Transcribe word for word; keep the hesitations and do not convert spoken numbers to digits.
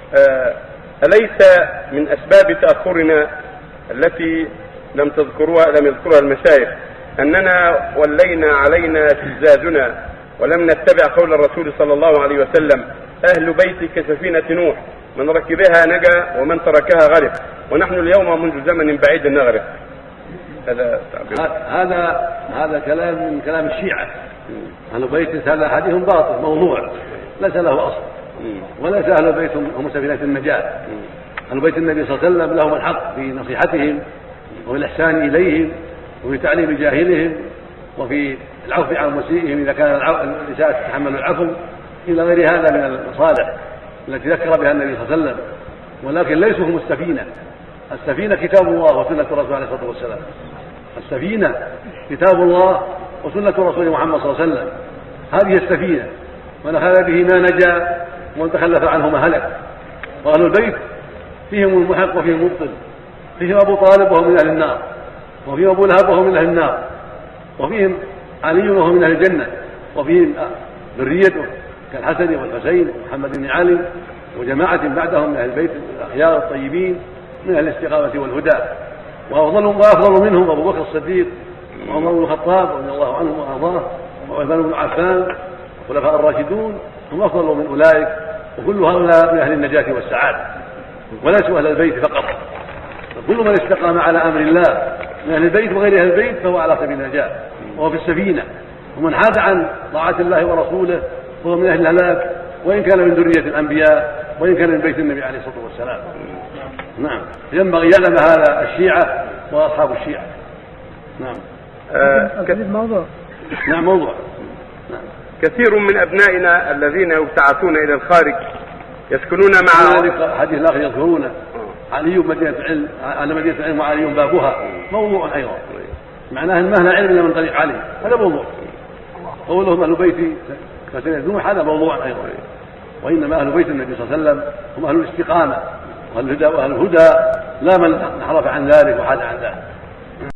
أليس من أسباب تأخرنا التي لم تذكروها لم يذكرها المشايخ أننا ولينا علينا اهتزازنا ولم نتبع قول الرسول صلى الله عليه وسلم: أهل بيتي كسفينة نوح، من ركبها نجا ومن تركها غرق، ونحن اليوم منذ زمن بعيد نغرق. هذا هذا هذا كلام من كلام الشيعة. أهل بيت هذا حديث باطل موضوع ليس له أصل، وليس أهل بيت هم سفينة النجاة. أهل بيت النبي صلى الله عليه وسلم لهم الحق في نصيحتهم وفي الإحسان إليهم وفي تعليم جاهلهم وفي العفو عن مسيئهم إذا كان الإساءة تتحمل العفو إلى غير هذا من المصالح التي ذكر بها النبي صلى الله عليه وسلم. ولكن ليسوا هم السفينة. السفينة كتاب الله وسنة الرسول عليه الصلاة والسلام. السفينة كتاب الله وسنة الرسول محمد صلى الله عليه وسلم، هذه السفينة، من أخذ به ما نجا ومن تخلف عنه ما هلك. وأهل البيت فيهم المحق وفيهم المبطل، فيهم أبو طالب وهو من أهل النار، وفيهم أبو لهب وهو من أهل النار، وفيهم علي وهو من أهل الجنة، وفيهم ذريته كالحسن والحسين ومحمد بن علي وجماعة بعدهم من أهل البيت الأخيار الطيبين من أهل الاستقامة والهدى. وأفضل منهم أبو بكر الصديق وعمر بن الخطاب رضي الله عنهم وأرضاه وعثمان بن عفان والخلفاء الراشدون، هم أفضل من أولئك. وكل هؤلاء من أهل النجاة والسعادة وليسوا أهل البيت فقط. كل من استقام على أمر الله من أهل البيت وغير أهل البيت فهو على سبيل النجاة وهو في السفينة. ومن حاد عن طاعة الله ورسوله فهو من أهل الهلاك، وإن كان من ذرية الأنبياء وإن كان من بيت النبي عليه الصلاة والسلام. نعم، ينبغي يعلم هذا الشيعة وأصحاب الشيعة. نعم. آه موضوع. نعم موضوع. نعم. كثير من أبنائنا الذين يبتعثون إلى الخارج يسكنون مع حديث الآخر يذكرون علي مدينة العلم، على مدينة العلم وعلي بابها، موضوع أيضا معناه أن مهنا علم من طريق علي، هذا موضوع. قولهم أهل بيتي كسفينة نوح هذا موضوع أيضا. وإنما أهل بيت النبي صلى الله عليه وسلم هم أهل الاستقامة وأهل الهدى وأهل الهدى، لا من انحرف عن ذلك وحاد عن ذلك.